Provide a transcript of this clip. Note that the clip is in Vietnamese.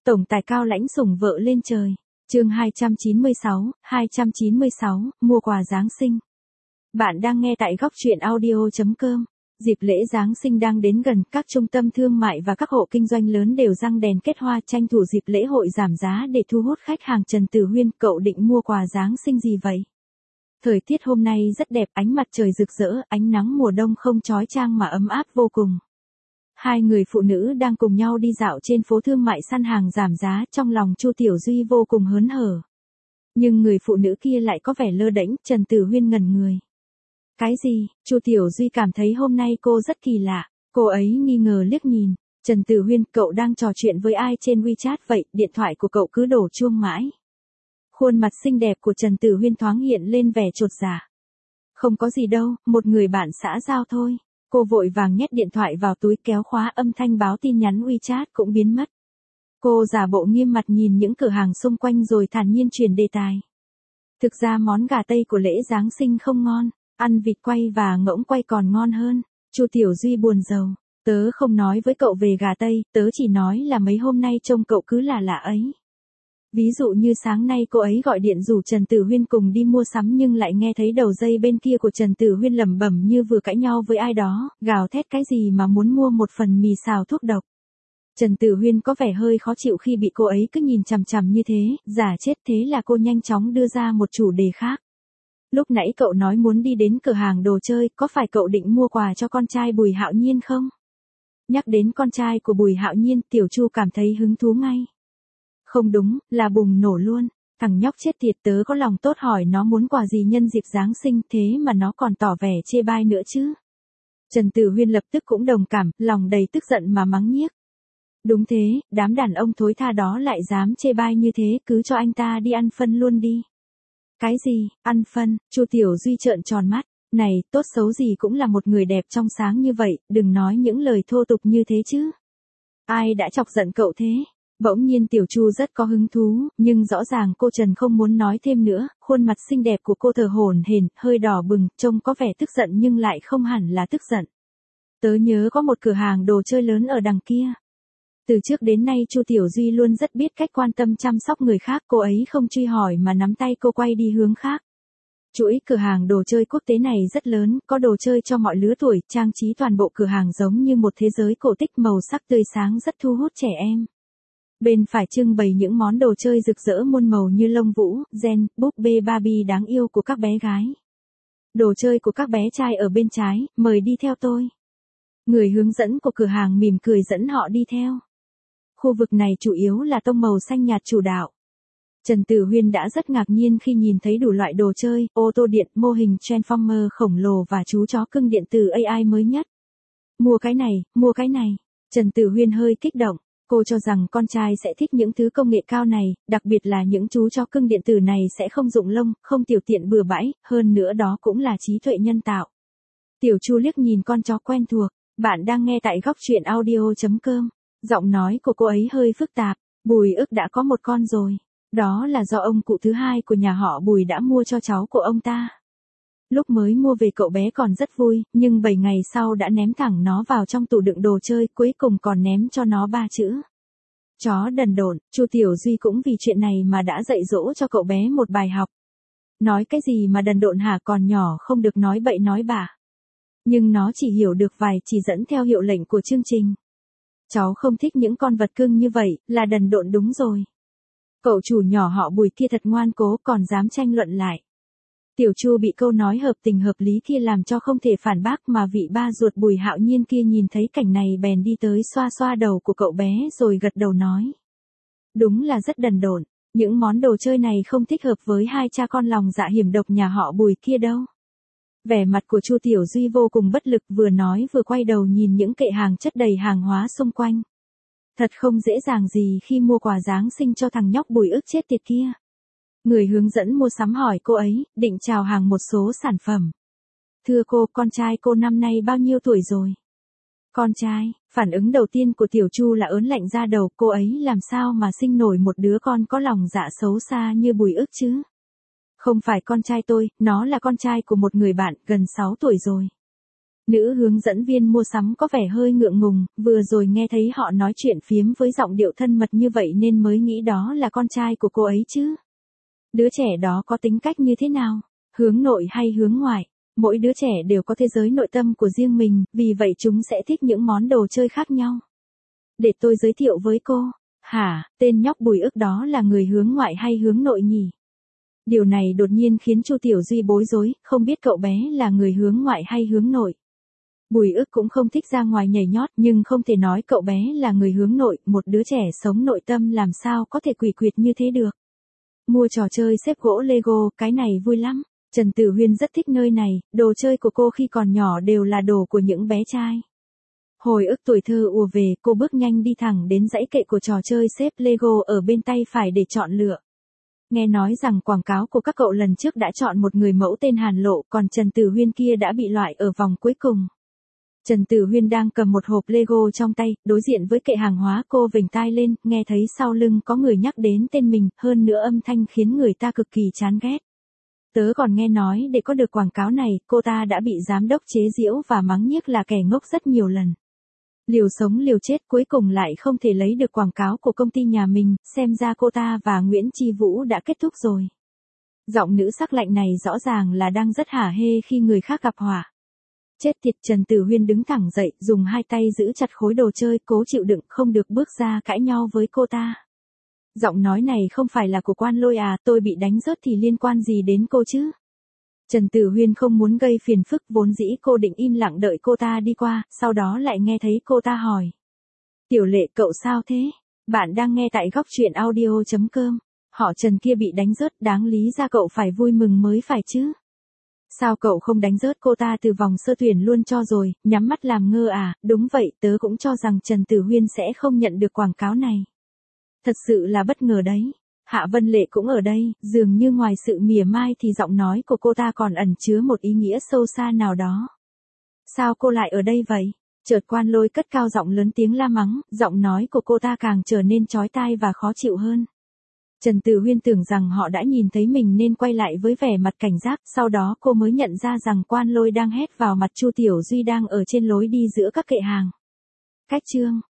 Tổng tài cao lãnh sủng vợ lên trời. Chương 296, mua quà Giáng sinh. Bạn đang nghe tại góc truyện audio.com. Dịp lễ Giáng sinh đang đến gần, các trung tâm thương mại và các hộ kinh doanh lớn đều răng đèn kết hoa tranh thủ dịp lễ hội giảm giá để thu hút khách hàng. Trần Tử Huyên, cậu định mua quà Giáng sinh gì vậy? Thời tiết hôm nay rất đẹp, ánh mặt trời rực rỡ, ánh nắng mùa đông không chói chang mà ấm áp vô cùng. Hai người phụ nữ đang cùng nhau đi dạo trên phố thương mại săn hàng giảm giá, trong lòng Chu Tiểu Duy vô cùng hớn hở. Nhưng người phụ nữ kia lại có vẻ lơ đễnh. Trần Tử Huyên ngẩn người. Cái gì? Chu Tiểu Duy cảm thấy hôm nay cô rất kỳ lạ. Cô ấy nghi ngờ liếc nhìn. Trần Tử Huyên, cậu đang trò chuyện với ai trên WeChat vậy? Điện thoại của cậu cứ đổ chuông mãi. Khuôn mặt xinh đẹp của Trần Tử Huyên thoáng hiện lên vẻ chột dạ. Không có gì đâu, một người bạn xã giao thôi. Cô vội vàng nhét điện thoại vào túi, kéo khóa, âm thanh báo tin nhắn WeChat cũng biến mất. Cô giả bộ nghiêm mặt nhìn những cửa hàng xung quanh rồi thản nhiên chuyển đề tài. Thực ra món gà Tây của lễ Giáng sinh không ngon, ăn vịt quay và ngỗng quay còn ngon hơn. Chu Tiểu Duy buồn rầu. Tớ không nói với cậu về gà Tây, tớ chỉ nói là mấy hôm nay trông cậu cứ là lạ ấy. Ví dụ như sáng nay cô ấy gọi điện rủ Trần Tử Huyên cùng đi mua sắm nhưng lại nghe thấy đầu dây bên kia của Trần Tử Huyên lẩm bẩm như vừa cãi nhau với ai đó, gào thét cái gì mà muốn mua một phần mì xào thuốc độc. Trần Tử Huyên có vẻ hơi khó chịu khi bị cô ấy cứ nhìn chằm chằm như thế, giả chết. Thế là cô nhanh chóng đưa ra một chủ đề khác. Lúc nãy cậu nói muốn đi đến cửa hàng đồ chơi, có phải cậu định mua quà cho con trai Bùi Hạo Nhiên không? Nhắc đến con trai của Bùi Hạo Nhiên, Tiểu Chu cảm thấy hứng thú ngay. Không đúng, là bùng nổ luôn. Thằng nhóc chết tiệt, tớ có lòng tốt hỏi nó muốn quà gì nhân dịp Giáng sinh, thế mà nó còn tỏ vẻ chê bai nữa chứ. Trần Tử Huyên lập tức cũng đồng cảm, lòng đầy tức giận mà mắng nhiếc. Đúng thế, đám đàn ông thối tha đó lại dám chê bai như thế, cứ cho anh ta đi ăn phân luôn đi. Cái gì, ăn phân? Chu Tiểu Duy trợn tròn mắt. Này, tốt xấu gì cũng là một người đẹp trong sáng như vậy, đừng nói những lời thô tục như thế chứ. Ai đã chọc giận cậu thế? Bỗng nhiên Tiểu Chu rất có hứng thú, nhưng rõ ràng cô Trần không muốn nói thêm nữa, khuôn mặt xinh đẹp của cô thở hổn hển, hơi đỏ bừng, trông có vẻ tức giận nhưng lại không hẳn là tức giận. Tớ nhớ có một cửa hàng đồ chơi lớn ở đằng kia. Từ trước đến nay Chu Tiểu Duy luôn rất biết cách quan tâm chăm sóc người khác, cô ấy không truy hỏi mà nắm tay cô quay đi hướng khác. Chuỗi cửa hàng đồ chơi quốc tế này rất lớn, có đồ chơi cho mọi lứa tuổi, trang trí toàn bộ cửa hàng giống như một thế giới cổ tích, màu sắc tươi sáng rất thu hút trẻ em. Bên phải trưng bày những món đồ chơi rực rỡ muôn màu như lông vũ, Gen, búp bê Barbie đáng yêu của các bé gái. Đồ chơi của các bé trai ở bên trái, mời đi theo tôi. Người hướng dẫn của cửa hàng mỉm cười dẫn họ đi theo. Khu vực này chủ yếu là tông màu xanh nhạt chủ đạo. Trần Tử Huyên đã rất ngạc nhiên khi nhìn thấy đủ loại đồ chơi, ô tô điện, mô hình Transformer khổng lồ và chú chó cưng điện tử AI mới nhất. Mua cái này, mua cái này. Trần Tử Huyên hơi kích động. Cô cho rằng con trai sẽ thích những thứ công nghệ cao này, đặc biệt là những chú chó cưng điện tử này sẽ không rụng lông, không tiểu tiện bừa bãi, hơn nữa đó cũng là trí tuệ nhân tạo. Tiểu Chu liếc nhìn con chó quen thuộc. Bạn đang nghe tại góc truyện audio.com. Giọng nói của cô ấy hơi phức tạp. Bùi Ức đã có một con rồi. Đó là do ông cụ thứ hai của nhà họ Bùi đã mua cho cháu của ông ta. Lúc mới mua về cậu bé còn rất vui, nhưng 7 ngày sau đã ném thẳng nó vào trong tủ đựng đồ chơi, cuối cùng còn ném cho nó 3 chữ. Chó đần độn. Chu Tiểu Duy cũng vì chuyện này mà đã dạy dỗ cho cậu bé một bài học. Nói cái gì mà đần độn hả, còn nhỏ không được nói bậy nói bạ. Nhưng nó chỉ hiểu được vài chỉ dẫn theo hiệu lệnh của chương trình. Cháu không thích những con vật cưng như vậy, là đần độn đúng rồi. Cậu chủ nhỏ họ Bùi kia thật ngoan cố, còn dám tranh luận lại. Tiểu Chu bị câu nói hợp tình hợp lý kia làm cho không thể phản bác, mà vị ba ruột Bùi Hạo Nhiên kia nhìn thấy cảnh này bèn đi tới xoa xoa đầu của cậu bé rồi gật đầu nói. Đúng là rất đần độn, những món đồ chơi này không thích hợp với hai cha con lòng dạ hiểm độc nhà họ Bùi kia đâu. Vẻ mặt của Chu Tiểu Duy vô cùng bất lực, vừa nói vừa quay đầu nhìn những kệ hàng chất đầy hàng hóa xung quanh. Thật không dễ dàng gì khi mua quà Giáng sinh cho thằng nhóc Bùi Ức chết tiệt kia. Người hướng dẫn mua sắm hỏi cô ấy, định chào hàng một số sản phẩm. Thưa cô, con trai cô năm nay bao nhiêu tuổi rồi? Con trai, phản ứng đầu tiên của Tiểu Chu là ớn lạnh ra đầu, cô ấy làm sao mà sinh nổi một đứa con có lòng dạ xấu xa như Bùi Ức chứ? Không phải con trai tôi, nó là con trai của một người bạn, gần 6 tuổi rồi. Nữ hướng dẫn viên mua sắm có vẻ hơi ngượng ngùng, vừa rồi nghe thấy họ nói chuyện phiếm với giọng điệu thân mật như vậy nên mới nghĩ đó là con trai của cô ấy chứ. Đứa trẻ đó có tính cách như thế nào? Hướng nội hay hướng ngoại? Mỗi đứa trẻ đều có thế giới nội tâm của riêng mình, vì vậy chúng sẽ thích những món đồ chơi khác nhau. Để tôi giới thiệu với cô. Hả, tên nhóc Bùi Ức đó là người hướng ngoại hay hướng nội nhỉ? Điều này đột nhiên khiến Chu Tiểu Duy bối rối, không biết cậu bé là người hướng ngoại hay hướng nội. Bùi Ức cũng không thích ra ngoài nhảy nhót nhưng không thể nói cậu bé là người hướng nội, một đứa trẻ sống nội tâm làm sao có thể quỷ quyệt như thế được. Mua trò chơi xếp gỗ Lego, cái này vui lắm. Trần Tử Huyên rất thích nơi này, đồ chơi của cô khi còn nhỏ đều là đồ của những bé trai. Hồi ức tuổi thơ ùa về, cô bước nhanh đi thẳng đến dãy kệ của trò chơi xếp Lego ở bên tay phải để chọn lựa. Nghe nói rằng quảng cáo của các cậu lần trước đã chọn một người mẫu tên Hàn Lộ, còn Trần Tử Huyên kia đã bị loại ở vòng cuối cùng. Trần Tử Huyên đang cầm một hộp Lego trong tay, đối diện với kệ hàng hóa, cô vểnh tai lên, nghe thấy sau lưng có người nhắc đến tên mình, hơn nữa âm thanh khiến người ta cực kỳ chán ghét. Tớ còn nghe nói để có được quảng cáo này, cô ta đã bị giám đốc chế giễu và mắng nhiếc là kẻ ngốc rất nhiều lần. Liều sống liều chết cuối cùng lại không thể lấy được quảng cáo của công ty nhà mình, xem ra cô ta và Nguyễn Chi Vũ đã kết thúc rồi. Giọng nữ sắc lạnh này rõ ràng là đang rất hả hê khi người khác gặp họa. Chết tiệt, Trần Tử Huyên đứng thẳng dậy, dùng hai tay giữ chặt khối đồ chơi, cố chịu đựng, không được bước ra cãi nhau với cô ta. Giọng nói này không phải là của Quan Lôi à, tôi bị đánh rớt thì liên quan gì đến cô chứ? Trần Tử Huyên không muốn gây phiền phức, vốn dĩ cô định im lặng đợi cô ta đi qua, sau đó lại nghe thấy cô ta hỏi. Tiểu Lệ, cậu sao thế? Bạn đang nghe tại góc truyện audio.com. Họ Trần kia bị đánh rớt, đáng lý ra cậu phải vui mừng mới phải chứ. Sao cậu không đánh rớt cô ta từ vòng sơ tuyển luôn cho rồi, nhắm mắt làm ngơ à? Đúng vậy, tớ cũng cho rằng Trần Tử Huyên sẽ không nhận được quảng cáo này. Thật sự là bất ngờ đấy. Hạ Vân Lệ cũng ở đây, dường như ngoài sự mỉa mai thì giọng nói của cô ta còn ẩn chứa một ý nghĩa sâu xa nào đó. Sao cô lại ở đây vậy? Chợt Quan Lôi cất cao giọng lớn tiếng la mắng, giọng nói của cô ta càng trở nên chói tai và khó chịu hơn. Trần Tử Huyên tưởng rằng họ đã nhìn thấy mình nên quay lại với vẻ mặt cảnh giác, sau đó cô mới nhận ra rằng Quan Lôi đang hét vào mặt Chu Tiểu Duy đang ở trên lối đi giữa các kệ hàng. Cách chương